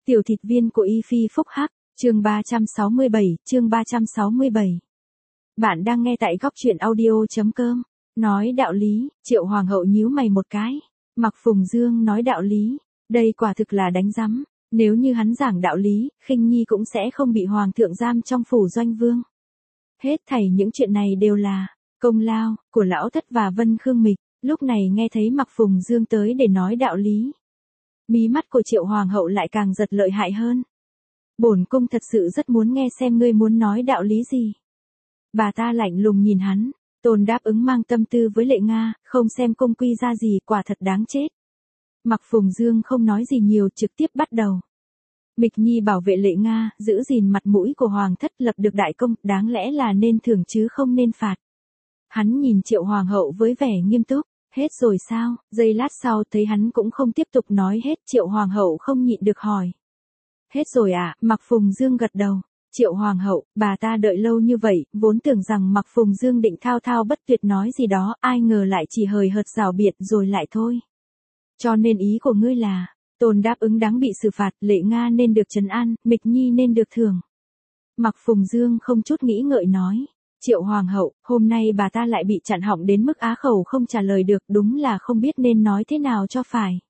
Tiểu thịt viên của Y Phi phúc hắc, chương 367, chương 367. Bạn đang nghe tại góc truyện audio.com. Nói đạo lý, Triệu Hoàng hậu nhíu mày một cái. Mặc Phùng Dương nói đạo lý, đây quả thực là đánh rắm. Nếu như hắn giảng đạo lý, Khinh Nhi cũng sẽ không bị Hoàng thượng giam trong phủ Doanh Vương. Hết thảy những chuyện này đều là công lao của Lão Thất và Vân Khương Mịch. Lúc này nghe thấy Mặc Phùng Dương tới để nói đạo lý, mí mắt của Triệu Hoàng hậu lại càng giật lợi hại hơn. Bổn cung thật sự rất muốn nghe xem ngươi muốn nói đạo lý gì. Bà ta lạnh lùng nhìn hắn, Tôn đáp ứng mang tâm tư với Lệ Nga, không xem cung quy ra gì, quả thật đáng chết. Mặc Phùng Dương không nói gì nhiều, trực tiếp bắt đầu. Mịch Nhi bảo vệ Lệ Nga, giữ gìn mặt mũi của Hoàng thất, lập được đại công, đáng lẽ là nên thưởng chứ không nên phạt. Hắn nhìn Triệu Hoàng hậu với vẻ nghiêm túc. Hết rồi sao? Giây lát sau thấy hắn cũng không tiếp tục nói hết, Triệu Hoàng hậu không nhịn được hỏi. Hết rồi à? Mặc Phùng Dương gật đầu. Triệu Hoàng hậu, bà ta đợi lâu như vậy, vốn tưởng rằng Mặc Phùng Dương định thao thao bất tuyệt nói gì đó, ai ngờ lại chỉ hời hợt rào biện rồi lại thôi. Cho nên ý của ngươi là, Tôn đáp ứng đáng bị xử phạt, Lệ Nga nên được trấn an, Mịch Nhi nên được thưởng. Mặc Phùng Dương không chút nghĩ ngợi nói. Triệu Hoàng hậu, hôm nay bà ta lại bị chặn họng đến mức á khẩu không trả lời được, đúng là không biết nên nói thế nào cho phải.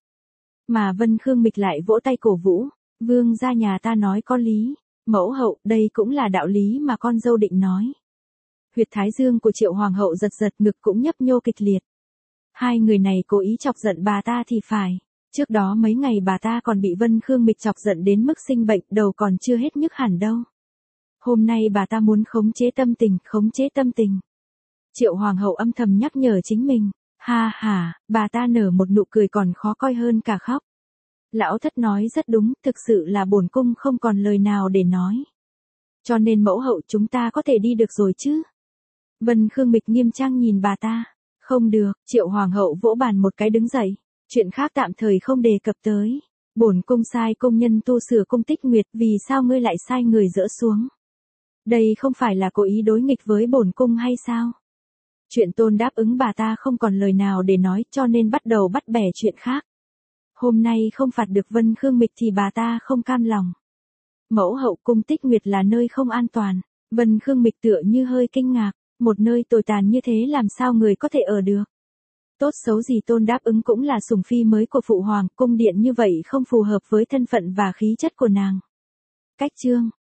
Mà Vân Khương Mịch lại vỗ tay cổ vũ, vương gia nhà ta nói có lý, mẫu hậu, đây cũng là đạo lý mà con dâu định nói. Huyệt thái dương của Triệu Hoàng hậu giật giật, ngực cũng nhấp nhô kịch liệt. Hai người này cố ý chọc giận bà ta thì phải, trước đó mấy ngày bà ta còn bị Vân Khương Mịch chọc giận đến mức sinh bệnh, đầu còn chưa hết nhức hẳn đâu. Hôm nay bà ta muốn khống chế tâm tình. Triệu Hoàng hậu âm thầm nhắc nhở chính mình. Ha ha, bà ta nở một nụ cười còn khó coi hơn cả khóc. Lão Thất nói rất đúng, thực sự là bổn cung không còn lời nào để nói. Cho nên mẫu hậu, chúng ta có thể đi được rồi chứ? Vân Khương Mịch nghiêm trang nhìn bà ta. Không được, Triệu Hoàng hậu vỗ bàn một cái đứng dậy. Chuyện khác tạm thời không đề cập tới. Bổn cung sai công nhân tu sửa cung Tích Nguyệt, vì sao ngươi lại sai người dỡ xuống? Đây không phải là cố ý đối nghịch với bổn cung hay sao? Chuyện Tôn đáp ứng bà ta không còn lời nào để nói, cho nên bắt đầu bắt bẻ chuyện khác. Hôm nay không phạt được Vân Khương Mịch thì bà ta không cam lòng. Mẫu hậu, cung Tích Nguyệt là nơi không an toàn. Vân Khương Mịch tựa như hơi kinh ngạc, một nơi tồi tàn như thế làm sao người có thể ở được? Tốt xấu gì Tôn đáp ứng cũng là sủng phi mới của phụ hoàng, cung điện như vậy không phù hợp với thân phận và khí chất của nàng. Cách chương